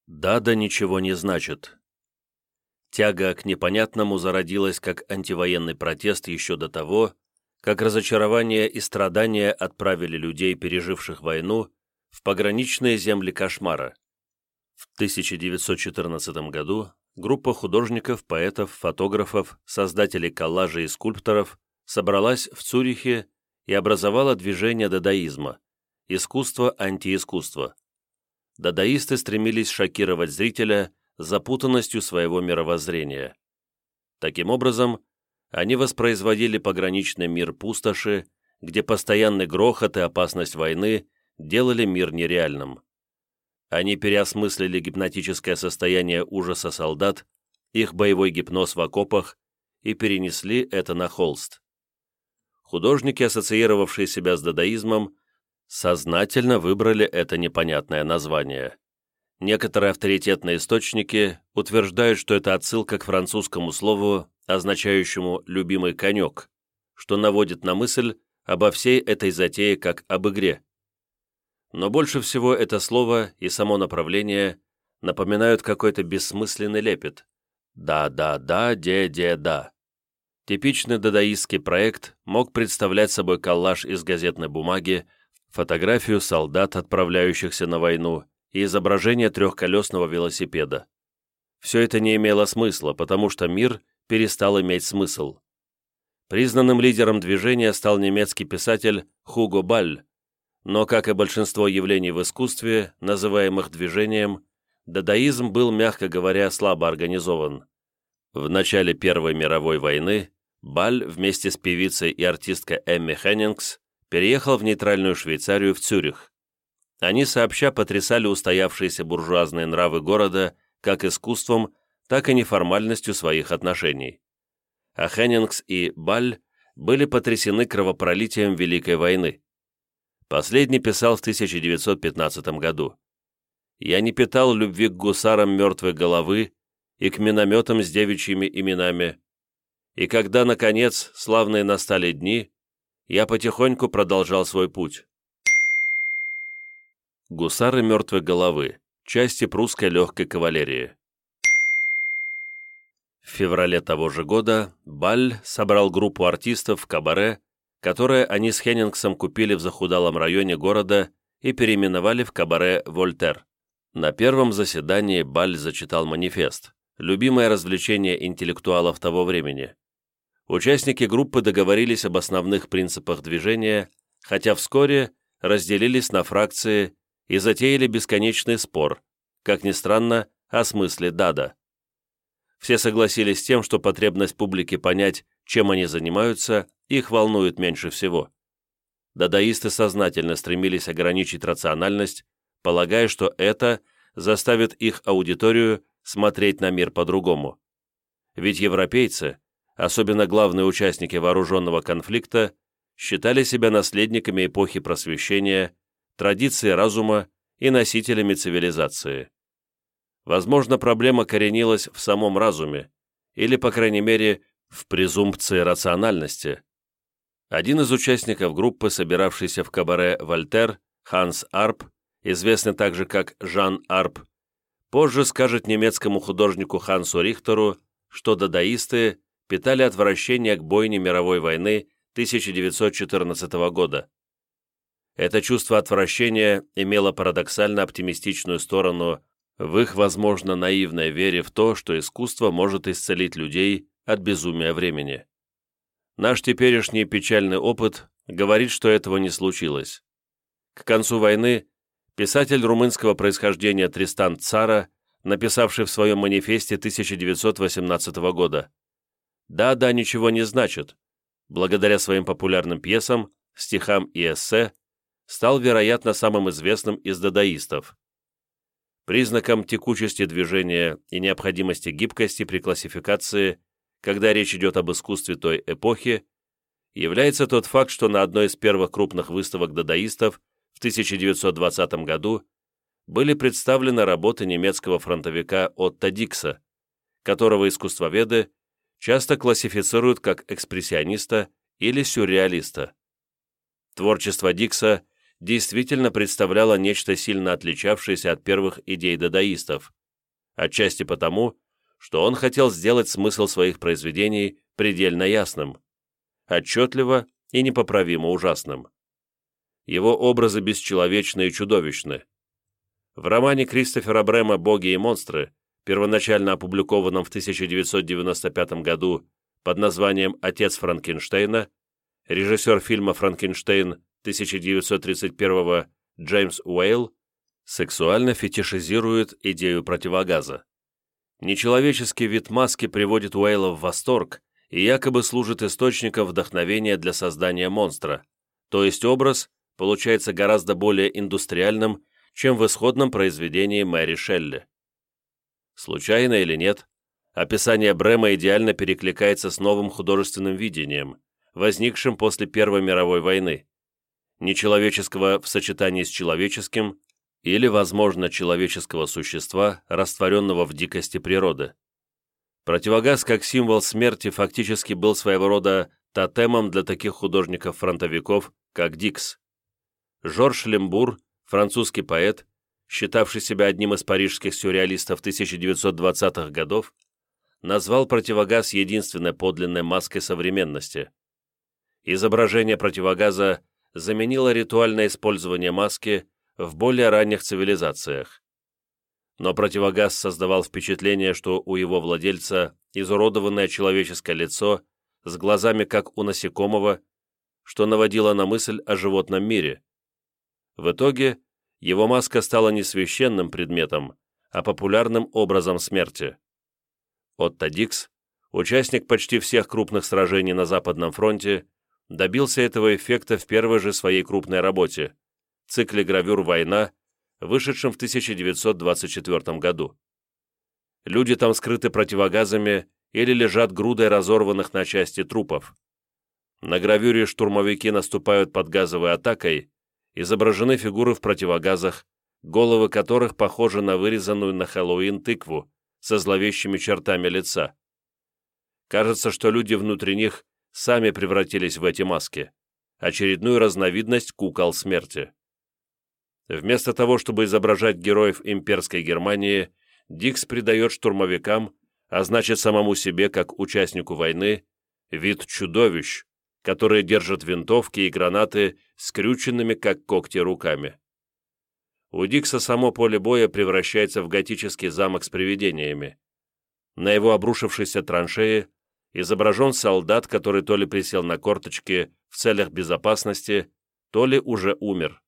Дада ничего не значит. Тяга к непонятному зародилась как антивоенный протест еще до того, как разочарование и страдания отправили людей, переживших войну, в пограничные земли кошмара. В 1914 году группа художников, поэтов, фотографов, создателей коллажей и скульпторов собралась в Цюрихе и образовала движение дадаизма – искусство антиискусства. Дадаисты стремились шокировать зрителя запутанностью своего мировоззрения. Таким образом, они воспроизводили пограничный мир пустоши, где постоянный грохот и опасность войны делали мир нереальным. Они переосмыслили гипнотическое состояние ужаса солдат, их боевой гипноз в окопах и перенесли это на холст. Художники, ассоциировавшие себя с дадаизмом, сознательно выбрали это непонятное название. Некоторые авторитетные источники утверждают, что это отсылка к французскому слову, означающему «любимый конек», что наводит на мысль обо всей этой затее как об игре. Но больше всего это слово и само направление напоминают какой-то бессмысленный лепет. Да-да-да, де-де-да. Типичный дадаистский проект мог представлять собой коллаж из газетной бумаги, фотографию солдат, отправляющихся на войну, и изображение трехколесного велосипеда. Все это не имело смысла, потому что мир перестал иметь смысл. Признанным лидером движения стал немецкий писатель Хуго Баль, но, как и большинство явлений в искусстве, называемых движением, дадаизм был, мягко говоря, слабо организован. В начале Первой мировой войны Баль вместе с певицей и артисткой Эмми Хеннингс переехал в нейтральную Швейцарию в Цюрих. Они сообща потрясали устоявшиеся буржуазные нравы города как искусством, так и неформальностью своих отношений. А Хеннингс и Баль были потрясены кровопролитием Великой войны. Последний писал в 1915 году: «Я не питал любви к гусарам мертвой головы и к минометам с девичьими именами, и когда, наконец, славные настали дни, я потихоньку продолжал свой путь». Гусары мертвой головы. Части прусской легкой кавалерии. В феврале того же года Баль собрал группу артистов в кабаре, которое они с Хеннингсом купили в захудалом районе города и переименовали в кабаре «Вольтер». На первом заседании Баль зачитал манифест, любимое развлечение интеллектуалов того времени. Участники группы договорились об основных принципах движения, хотя вскоре разделились на фракции и затеяли бесконечный спор, как ни странно, о смысле дада. Все согласились с тем, что потребность публики понять, чем они занимаются, их волнует меньше всего. Дадаисты сознательно стремились ограничить рациональность, полагая, что это заставит их аудиторию смотреть на мир по-другому. Ведь европейцы, особенно главные участники вооруженного конфликта, считали себя наследниками эпохи просвещения, традиции разума и носителями цивилизации. Возможно, проблема коренилась в самом разуме, или, по крайней мере, в презумпции рациональности. Один из участников группы, собиравшийся в кабаре «Вольтер», Ханс Арп, известный также как Жан Арп, позже скажет немецкому художнику Хансу Рихтеру, что дадаисты питали отвращение к бойне мировой войны 1914 года. Это чувство отвращения имело парадоксально оптимистичную сторону в их, возможно, наивной вере в то, что искусство может исцелить людей от безумия времени. Наш теперешний печальный опыт говорит, что этого не случилось. К концу войны писатель румынского происхождения Тристан Цара, написавший в своем манифесте 1918 года: «Да, ничего не значит», благодаря своим популярным пьесам, стихам и эссе, стал, вероятно, самым известным из дадаистов. Признаком текучести движения и необходимости гибкости при классификации, когда речь идет об искусстве той эпохи, является тот факт, что на одной из первых крупных выставок дадаистов в 1920 году были представлены работы немецкого фронтовика Отто Дикса, которого искусствоведы часто классифицируют как экспрессиониста или сюрреалиста. Творчество Дикса действительно представляла нечто сильно отличавшееся от первых идей дадаистов, отчасти потому, что он хотел сделать смысл своих произведений предельно ясным, отчетливо и непоправимо ужасным. Его образы бесчеловечны и чудовищны. В романе Кристофера Брема «Боги и монстры», первоначально опубликованном в 1995 году под названием «Отец Франкенштейна», режиссер фильма «Франкенштейн» 1931 Джеймс Уэйл сексуально фетишизирует идею противогаза. Нечеловеческий вид маски приводит Уэйла в восторг и якобы служит источником вдохновения для создания монстра, то есть образ получается гораздо более индустриальным, чем в исходном произведении Мэри Шелли. Случайно или нет, описание Брема идеально перекликается с новым художественным видением, возникшим после Первой мировой войны, нечеловеческого в сочетании с человеческим или, возможно, человеческого существа, растворенного в дикости природы. Противогаз как символ смерти фактически был своего рода тотемом для таких художников-фронтовиков, как Дикс. Жорж Лембур, французский поэт, считавший себя одним из парижских сюрреалистов 1920-х годов, назвал противогаз единственной подлинной маской современности. Изображение противогаза заменило ритуальное использование маски в более ранних цивилизациях. Но противогаз создавал впечатление, что у его владельца изуродованное человеческое лицо с глазами, как у насекомого, что наводило на мысль о животном мире. В итоге его маска стала не священным предметом, а популярным образом смерти. Отто Дикс, участник почти всех крупных сражений на Западном фронте, добился этого эффекта в первой же своей крупной работе – цикле гравюр «Война», вышедшем в 1924 году. Люди там скрыты противогазами или лежат грудой разорванных на части трупов. На гравюре штурмовики наступают под газовой атакой, изображены фигуры в противогазах, головы которых похожи на вырезанную на Хэллоуин тыкву со зловещими чертами лица. Кажется, что люди внутри них сами превратились в эти маски, очередную разновидность кукол смерти. Вместо того, чтобы изображать героев имперской Германии, Дикс придает штурмовикам, а значит самому себе, как участнику войны, вид чудовищ, которые держат винтовки и гранаты скрюченными, как когти, руками. У Дикса само поле боя превращается в готический замок с привидениями. На его обрушившейся траншее изображен солдат, который то ли присел на корточки в целях безопасности, то ли уже умер.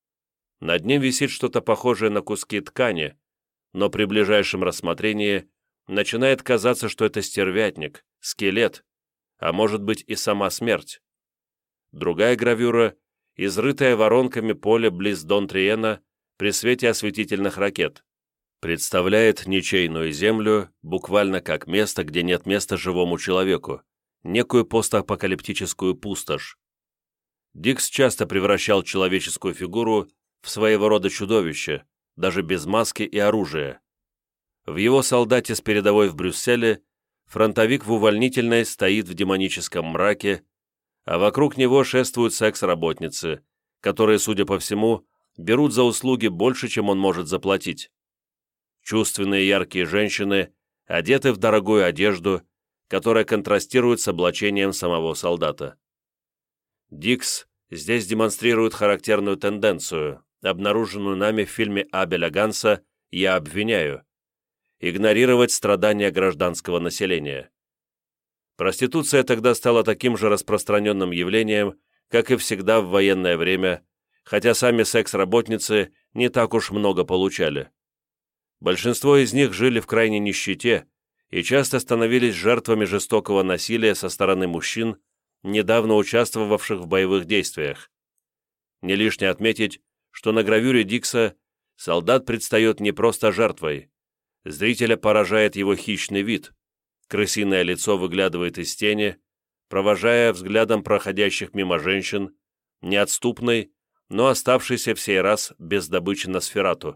Над ним висит что-то похожее на куски ткани, но при ближайшем рассмотрении начинает казаться, что это стервятник, скелет, а может быть и сама смерть. Другая гравюра, изрытая воронками поле близ Дон-Триена при свете осветительных ракет, представляет ничейную землю буквально как место, где нет места живому человеку, некую постапокалиптическую пустошь. Дикс часто превращал человеческую фигуру в своего рода чудовище, даже без маски и оружия. В его «Солдате с передовой» в Брюсселе фронтовик в увольнительной стоит в демоническом мраке, а вокруг него шествуют секс-работницы, которые, судя по всему, берут за услуги больше, чем он может заплатить. Чувственные яркие женщины одеты в дорогую одежду, которая контрастирует с облачением самого солдата. Дикс здесь демонстрирует характерную тенденцию, обнаруженную нами в фильме Абеля Ганса «Я обвиняю», игнорировать страдания гражданского населения. Проституция тогда стала таким же распространенным явлением, как и всегда в военное время, хотя сами секс-работницы не так уж много получали. Большинство из них жили в крайней нищете и часто становились жертвами жестокого насилия со стороны мужчин, недавно участвовавших в боевых действиях. Не лишне отметить, что на гравюре Дикса солдат предстает не просто жертвой. Зрителя поражает его хищный вид. Крысиное лицо выглядывает из тени, провожая взглядом проходящих мимо женщин, неотступный, но оставшийся в сей раз без добычи Носферату.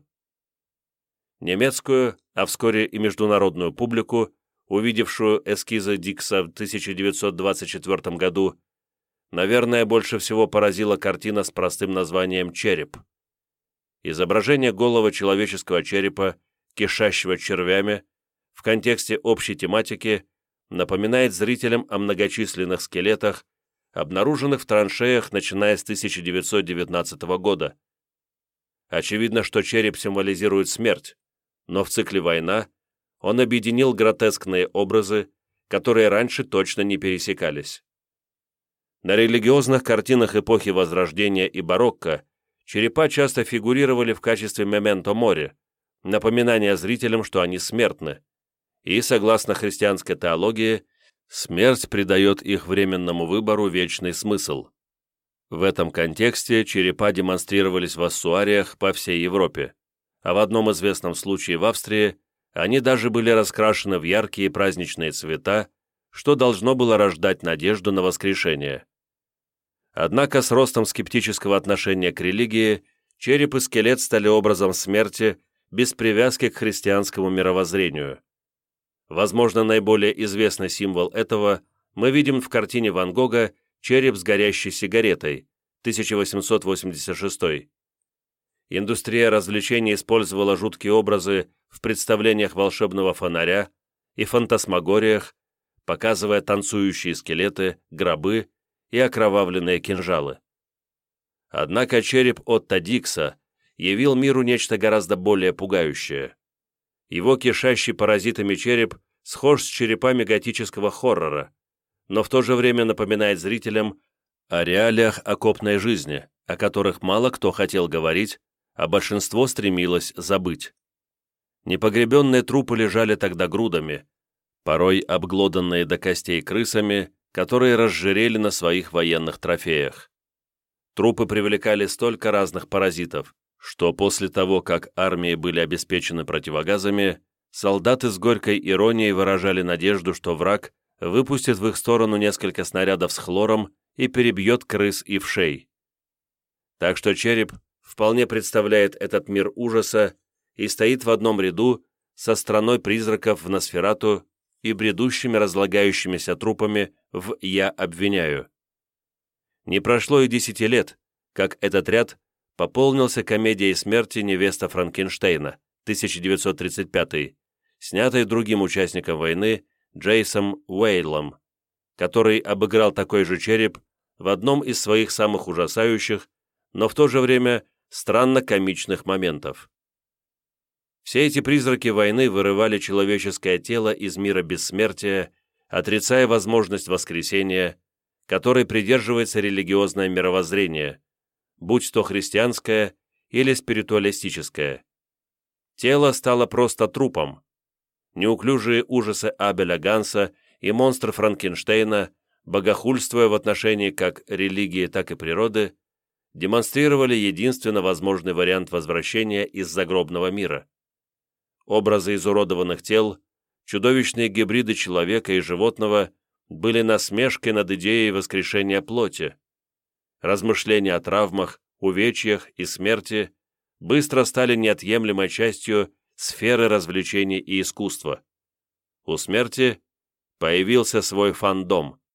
Немецкую, а вскоре и международную публику, увидевшую эскизы Дикса в 1924 году, наверное, больше всего поразила картина с простым названием «Череп». Изображение голого человеческого черепа, кишащего червями, в контексте общей тематики напоминает зрителям о многочисленных скелетах, обнаруженных в траншеях, начиная с 1919 года. Очевидно, что череп символизирует смерть, но в цикле «Война» он объединил гротескные образы, которые раньше точно не пересекались. На религиозных картинах эпохи Возрождения и барокко черепа часто фигурировали в качестве мементо мори, напоминания зрителям, что они смертны, и, согласно христианской теологии, смерть придает их временному выбору вечный смысл. В этом контексте черепа демонстрировались в ассуариях по всей Европе, а в одном известном случае в Австрии они даже были раскрашены в яркие праздничные цвета, что должно было рождать надежду на воскрешение. Однако с ростом скептического отношения к религии череп и скелет стали образом смерти без привязки к христианскому мировоззрению. Возможно, наиболее известный символ этого мы видим в картине Ван Гога «Череп с горящей сигаретой» 1886. Индустрия развлечений использовала жуткие образы в представлениях волшебного фонаря и фантасмагориях, показывая танцующие скелеты, гробы и окровавленные кинжалы. Однако череп Отто Дикса явил миру нечто гораздо более пугающее. Его кишащий паразитами череп схож с черепами готического хоррора, но в то же время напоминает зрителям о реалиях окопной жизни, о которых мало кто хотел говорить, а большинство стремилось забыть. Непогребенные трупы лежали тогда грудами, порой обглоданные до костей крысами, которые разжирели на своих военных трофеях. Трупы привлекали столько разных паразитов, что после того, как армии были обеспечены противогазами, солдаты с горькой иронией выражали надежду, что враг выпустит в их сторону несколько снарядов с хлором и перебьет крыс и вшей. Так что череп вполне представляет этот мир ужаса и стоит в одном ряду со страной призраков в Носферату и бредущими разлагающимися трупами в «Я обвиняю». Не прошло и 10 лет, как этот ряд пополнился комедией смерти «Невеста Франкенштейна» 1935, снятой другим участником войны Джейсом Уэйлом, который обыграл такой же череп в одном из своих самых ужасающих, но в то же время странно комичных моментов. Все эти призраки войны вырывали человеческое тело из мира бессмертия, отрицая возможность воскресения, которой придерживается религиозное мировоззрение, будь то христианское или спиритуалистическое. Тело стало просто трупом. Неуклюжие ужасы Абеля Ганса и монстр Франкенштейна, богохульствуя в отношении как религии, так и природы, демонстрировали единственно возможный вариант возвращения из загробного мира. Образы изуродованных тел, чудовищные гибриды человека и животного были насмешкой над идеей воскрешения плоти. Размышления о травмах, увечьях и смерти быстро стали неотъемлемой частью сферы развлечений и искусства. У смерти появился свой фандом.